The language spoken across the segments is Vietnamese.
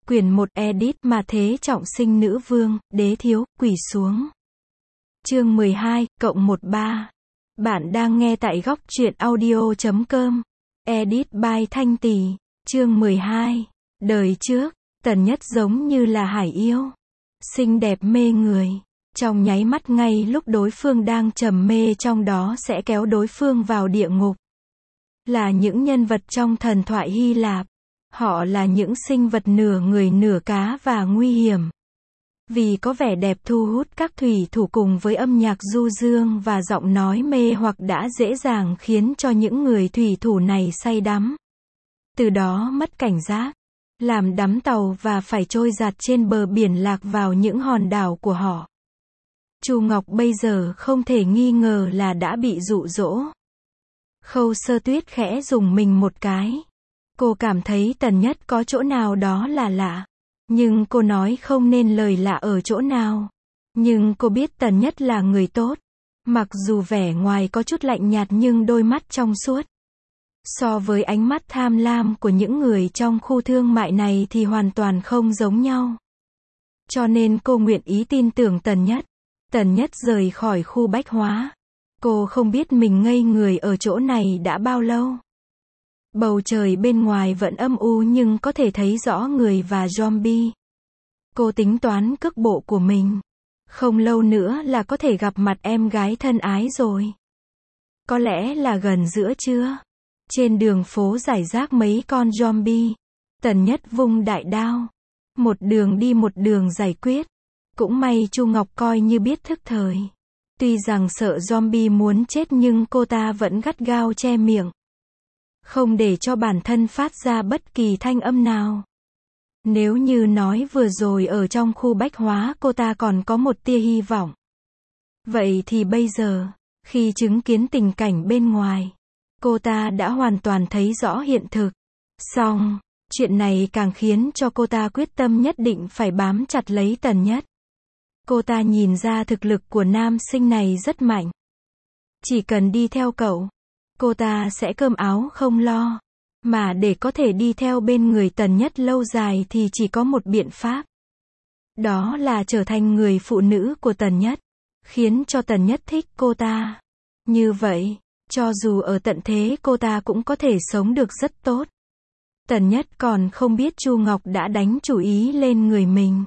Quyển 1 edit mà thế trọng sinh nữ vương, đế thiếu, quỳ xuống. Chương 12, cộng 13. Bạn đang nghe tại góc truyện audio.com. Edit by Thanh Tỳ. Chương 12. Đời trước, Tần Nhất giống như là hải yêu. Xinh đẹp mê người. Trong nháy mắt ngay lúc đối phương đang trầm mê trong đó sẽ kéo đối phương vào địa ngục. Là những nhân vật trong thần thoại Hy Lạp. Họ là những sinh vật nửa người nửa cá và nguy hiểm. Vì có vẻ đẹp thu hút các thủy thủ cùng với âm nhạc du dương và giọng nói mê hoặc đã dễ dàng khiến cho những người thủy thủ này say đắm. Từ đó mất cảnh giác, làm đắm tàu và phải trôi dạt trên bờ biển lạc vào những hòn đảo của họ. Chu Ngọc bây giờ không thể nghi ngờ là đã bị dụ dỗ. Khâu Sơ Tuyết khẽ rùng mình một cái. Cô cảm thấy Tần Nhất có chỗ nào đó là lạ. Nhưng cô nói không nên lời lạ ở chỗ nào. Nhưng cô biết Tần Nhất là người tốt. Mặc dù vẻ ngoài có chút lạnh nhạt nhưng đôi mắt trong suốt. So với ánh mắt tham lam của những người trong khu thương mại này thì hoàn toàn không giống nhau. Cho nên cô nguyện ý tin tưởng Tần Nhất. Tần Nhất rời khỏi khu bách hóa. Cô không biết mình ngây người ở chỗ này đã bao lâu. Bầu trời bên ngoài vẫn âm u nhưng có thể thấy rõ người và zombie. Cô tính toán cước bộ của mình. Không lâu nữa là có thể gặp mặt em gái thân ái rồi. Có lẽ là gần giữa trưa. Trên đường phố rải rác mấy con zombie. Tần Nhất vung đại đao. Một đường đi một đường giải quyết. Cũng may Chu Ngọc coi như biết thức thời. Tuy rằng sợ zombie muốn chết nhưng cô ta vẫn gắt gao che miệng. Không để cho bản thân phát ra bất kỳ thanh âm nào. Nếu như nói vừa rồi ở trong khu bách hóa cô ta còn có một tia hy vọng. Vậy thì bây giờ, khi chứng kiến tình cảnh bên ngoài, cô ta đã hoàn toàn thấy rõ hiện thực. Song, chuyện này càng khiến cho cô ta quyết tâm nhất định phải bám chặt lấy Tần Nhất. Cô ta nhìn ra thực lực của nam sinh này rất mạnh. Chỉ cần đi theo cậu, cô ta sẽ cơm áo không lo. Mà để có thể đi theo bên người Tần Nhất lâu dài thì chỉ có một biện pháp. Đó là trở thành người phụ nữ của Tần Nhất. Khiến cho Tần Nhất thích cô ta. Như vậy, cho dù ở tận thế cô ta cũng có thể sống được rất tốt. Tần Nhất còn không biết Chu Ngọc đã đánh chủ ý lên người mình.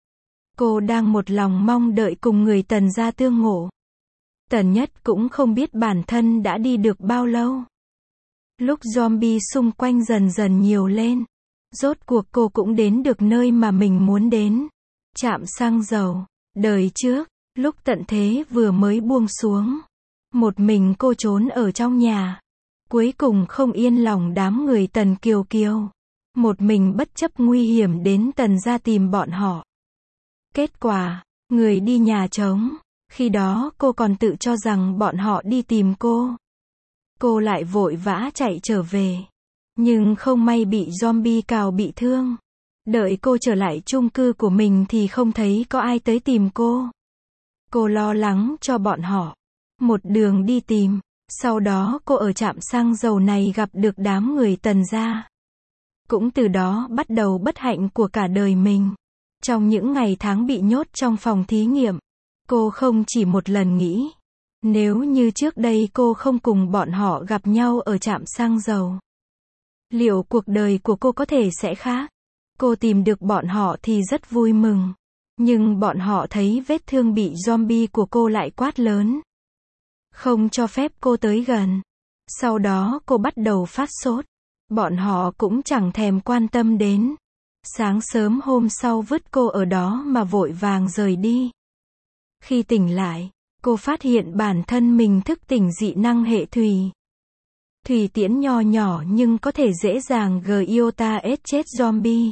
Cô đang một lòng mong đợi cùng người Tần gia tương ngộ. Tần Nhất cũng không biết bản thân đã đi được bao lâu. Lúc zombie xung quanh dần dần nhiều lên, rốt cuộc cô cũng đến được nơi mà mình muốn đến. Trạm xăng dầu. Đời trước, lúc tận thế vừa mới buông xuống, một mình cô trốn ở trong nhà. Cuối cùng không yên lòng đám người Tần Kiều Kiều. Một mình bất chấp nguy hiểm đến Tần gia tìm bọn họ. Kết quả, người đi nhà trống. Khi đó cô còn tự cho rằng bọn họ đi tìm cô. Cô lại vội vã chạy trở về. Nhưng không may bị zombie cào bị thương. Đợi cô trở lại chung cư của mình thì không thấy có ai tới tìm cô. Cô lo lắng cho bọn họ. Một đường đi tìm. Sau đó cô ở trạm xăng dầu này gặp được đám người Tần gia. Cũng từ đó bắt đầu bất hạnh của cả đời mình. Trong những ngày tháng bị nhốt trong phòng thí nghiệm, cô không chỉ một lần nghĩ, nếu như trước đây cô không cùng bọn họ gặp nhau ở trạm xăng dầu, liệu cuộc đời của cô có thể sẽ khác? Cô tìm được bọn họ thì rất vui mừng. Nhưng bọn họ thấy vết thương bị zombie của cô lại quát lớn. Không cho phép cô tới gần. Sau đó cô bắt đầu phát sốt. Bọn họ cũng chẳng thèm quan tâm đến. Sáng sớm hôm sau vứt cô ở đó mà vội vàng rời đi. Khi tỉnh lại, cô phát hiện bản thân mình thức tỉnh dị năng hệ thủy. Thủy tiễn nho nhỏ nhưng có thể dễ dàng iota chết zombie.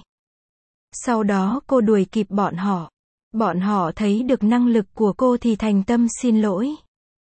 Sau đó cô đuổi kịp bọn họ. Bọn họ thấy được năng lực của cô thì thành tâm xin lỗi.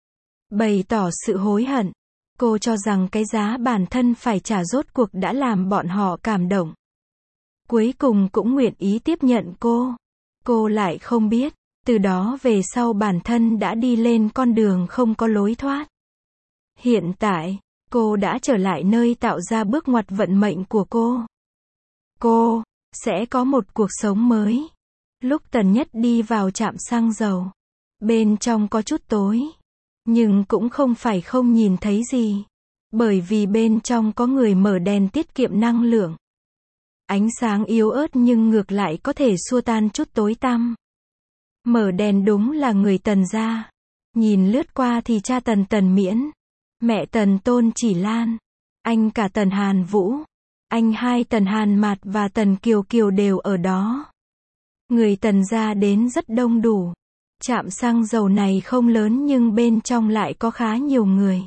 Bày tỏ sự hối hận. Cô cho rằng cái giá bản thân phải trả rốt cuộc đã làm bọn họ cảm động. Cuối cùng cũng nguyện ý tiếp nhận cô. Cô lại không biết, từ đó về sau bản thân đã đi lên con đường không có lối thoát. Hiện tại, cô đã trở lại nơi tạo ra bước ngoặt vận mệnh của cô. Cô sẽ có một cuộc sống mới. Lúc Tần Nhất đi vào trạm xăng dầu, bên trong có chút tối, nhưng cũng không phải không nhìn thấy gì, bởi vì bên trong có người mở đèn tiết kiệm năng lượng. Ánh sáng yếu ớt nhưng ngược lại có thể xua tan chút tối tăm. Mở đèn đúng là người Tần gia. Nhìn lướt qua thì cha Tần Tần Miễn, mẹ Tần Tôn Chỉ Lan, anh cả Tần Hàn Vũ, anh hai Tần Hàn Mạt và Tần Kiều Kiều đều ở đó. Người Tần gia đến rất đông đủ. Trạm xăng dầu này không lớn nhưng bên trong lại có khá nhiều người.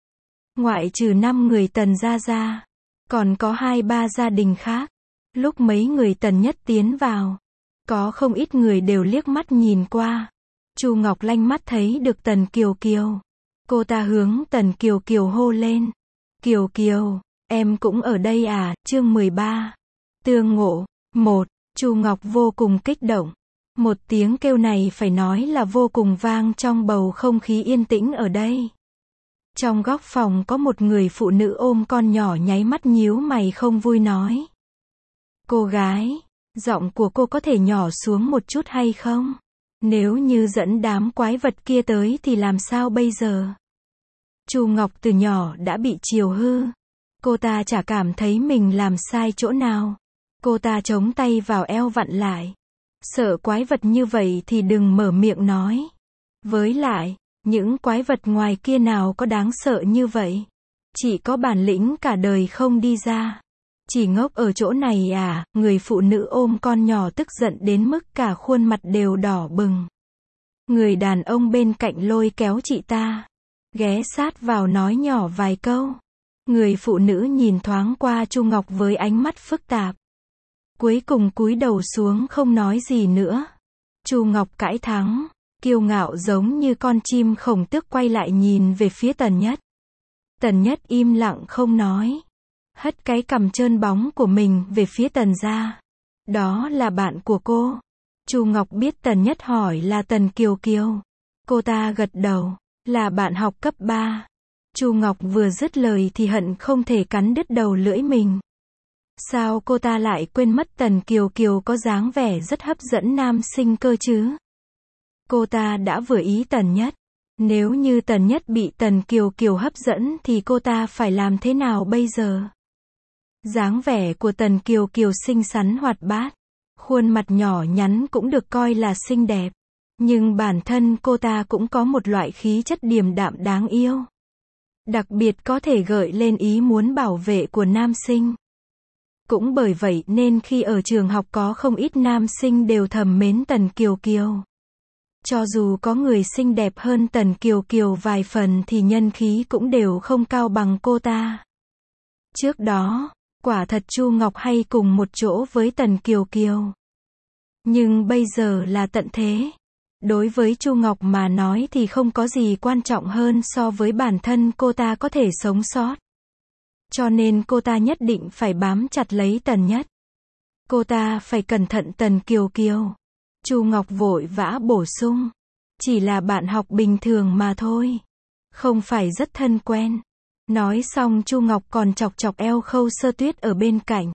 Ngoại trừ 5 người Tần gia ra, còn có 2-3 gia đình khác. Lúc mấy người Tần Nhất tiến vào, có không ít người đều liếc mắt nhìn qua. Chu Ngọc lanh mắt thấy được Tần Kiều Kiều. Cô ta hướng Tần Kiều Kiều hô lên. Kiều Kiều, em cũng ở đây à? Chương 13. Tương ngộ. 1. Chu Ngọc vô cùng kích động. Một tiếng kêu này phải nói là vô cùng vang trong bầu không khí yên tĩnh ở đây. Trong góc phòng có một người phụ nữ ôm con nhỏ nháy mắt nhíu mày không vui nói. Cô gái, giọng của cô có thể nhỏ xuống một chút hay không? Nếu như dẫn đám quái vật kia tới thì làm sao bây giờ? Chu Ngọc từ nhỏ đã bị chiều hư. Cô ta chả cảm thấy mình làm sai chỗ nào. Cô ta chống tay vào eo vặn lại. Sợ quái vật như vậy thì đừng mở miệng nói. Với lại, những quái vật ngoài kia nào có đáng sợ như vậy? Chỉ có bản lĩnh cả đời không đi ra. Chỉ ngốc ở chỗ này à? Người phụ nữ ôm con nhỏ tức giận đến mức cả khuôn mặt đều đỏ bừng. Người đàn ông bên cạnh lôi kéo chị ta, ghé sát vào nói nhỏ vài câu. Người phụ nữ nhìn thoáng qua Chu Ngọc với ánh mắt phức tạp. Cuối cùng cúi đầu xuống không nói gì nữa. Chu Ngọc cãi thắng, kiêu ngạo giống như con chim khổng tước quay lại nhìn về phía Tần Nhất. Tần Nhất im lặng không nói. Hất cái cằm trơn bóng của mình về phía Tần gia. Đó là bạn của cô. Chu Ngọc biết Tần Nhất hỏi là Tần Kiều Kiều. Cô ta gật đầu, là bạn học cấp 3. Chu Ngọc vừa dứt lời thì hận không thể cắn đứt đầu lưỡi mình. Sao cô ta lại quên mất Tần Kiều Kiều có dáng vẻ rất hấp dẫn nam sinh cơ chứ? Cô ta đã vừa ý Tần Nhất. Nếu như Tần Nhất bị Tần Kiều Kiều hấp dẫn thì cô ta phải làm thế nào bây giờ? Dáng vẻ của Tần Kiều Kiều xinh xắn hoạt bát. Khuôn mặt nhỏ nhắn cũng được coi là xinh đẹp. Nhưng bản thân cô ta cũng có một loại khí chất điềm đạm đáng yêu. Đặc biệt có thể gợi lên ý muốn bảo vệ của nam sinh. Cũng bởi vậy nên khi ở trường học có không ít nam sinh đều thầm mến Tần Kiều Kiều. Cho dù có người xinh đẹp hơn Tần Kiều Kiều vài phần thì nhân khí cũng đều không cao bằng cô ta. Trước đó, quả thật Chu Ngọc hay cùng một chỗ với Tần Kiều Kiều. Nhưng bây giờ là tận thế. Đối với Chu Ngọc mà nói thì không có gì quan trọng hơn so với bản thân cô ta có thể sống sót. Cho nên cô ta nhất định phải bám chặt lấy Tần Nhất. Cô ta phải cẩn thận Tần Kiều Kiều. Chu Ngọc vội vã bổ sung. Chỉ là bạn học bình thường mà thôi. Không phải rất thân quen. Nói xong Chu Ngọc còn chọc chọc eo Khâu Sơ Tuyết ở bên cạnh.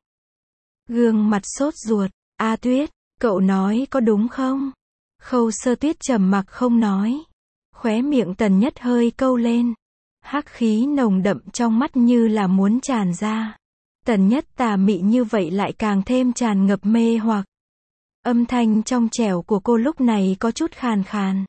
Gương mặt sốt ruột. A Tuyết, cậu nói có đúng không? Khâu Sơ Tuyết trầm mặc không nói. Khóe miệng Tần Nhất hơi câu lên. Hắc khí nồng đậm trong mắt như là muốn tràn ra. Tần Nhất tà mị như vậy lại càng thêm tràn ngập mê hoặc. Âm thanh trong trẻo của cô lúc này có chút khàn khàn.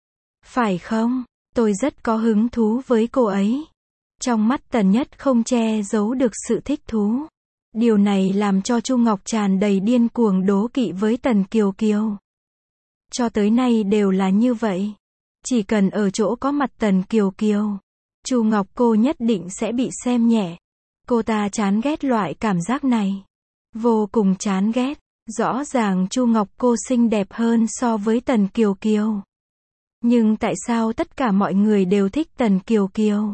Phải không? Tôi rất có hứng thú với cô ấy. Trong mắt Tần Nhất không che giấu được sự thích thú. Điều này làm cho Chu Ngọc tràn đầy điên cuồng đố kỵ với Tần Kiều Kiều. Cho tới nay đều là như vậy. Chỉ cần ở chỗ có mặt Tần Kiều Kiều, Chu Ngọc cô nhất định sẽ bị xem nhẹ. Cô ta chán ghét loại cảm giác này. Vô cùng chán ghét. Rõ ràng Chu Ngọc cô xinh đẹp hơn so với Tần Kiều Kiều. Nhưng tại sao tất cả mọi người đều thích Tần Kiều Kiều?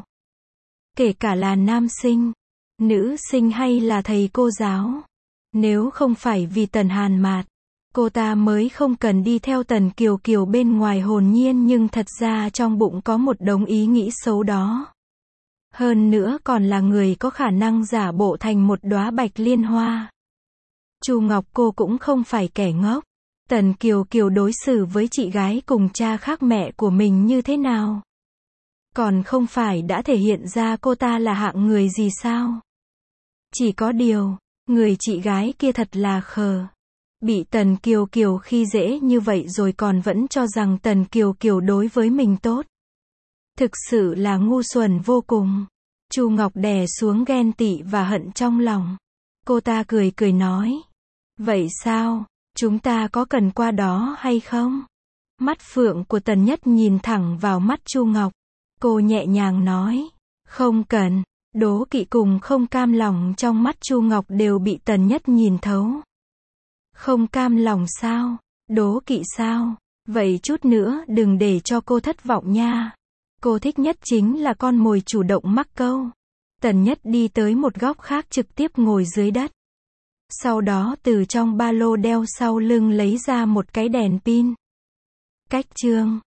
Kể cả là nam sinh, nữ sinh hay là thầy cô giáo. Nếu không phải vì Tần Hàn Mạt, cô ta mới không cần đi theo Tần Kiều Kiều bên ngoài hồn nhiên nhưng thật ra trong bụng có một đống ý nghĩ xấu đó. Hơn nữa còn là người có khả năng giả bộ thành một đóa bạch liên hoa. Chu Ngọc cô cũng không phải kẻ ngốc. Tần Kiều Kiều đối xử với chị gái cùng cha khác mẹ của mình như thế nào? Còn không phải đã thể hiện ra cô ta là hạng người gì sao? Chỉ có điều, người chị gái kia thật là khờ. Bị Tần Kiều Kiều khi dễ như vậy rồi còn vẫn cho rằng Tần Kiều Kiều đối với mình tốt. Thực sự là ngu xuẩn vô cùng. Chu Ngọc đè xuống ghen tị và hận trong lòng. Cô ta cười cười nói. Vậy sao, chúng ta có cần qua đó hay không? Mắt phượng của Tần Nhất nhìn thẳng vào mắt Chu Ngọc. Cô nhẹ nhàng nói. Không cần. Đố kỵ cùng không cam lòng trong mắt Chu Ngọc đều bị Tần Nhất nhìn thấu. Không cam lòng sao? Đố kỵ sao? Vậy chút nữa đừng để cho cô thất vọng nha. Cô thích nhất chính là con mồi chủ động mắc câu. Tần Nhất đi tới một góc khác trực tiếp ngồi dưới đất. Sau đó từ trong ba lô đeo sau lưng lấy ra một cái đèn pin. Cách chương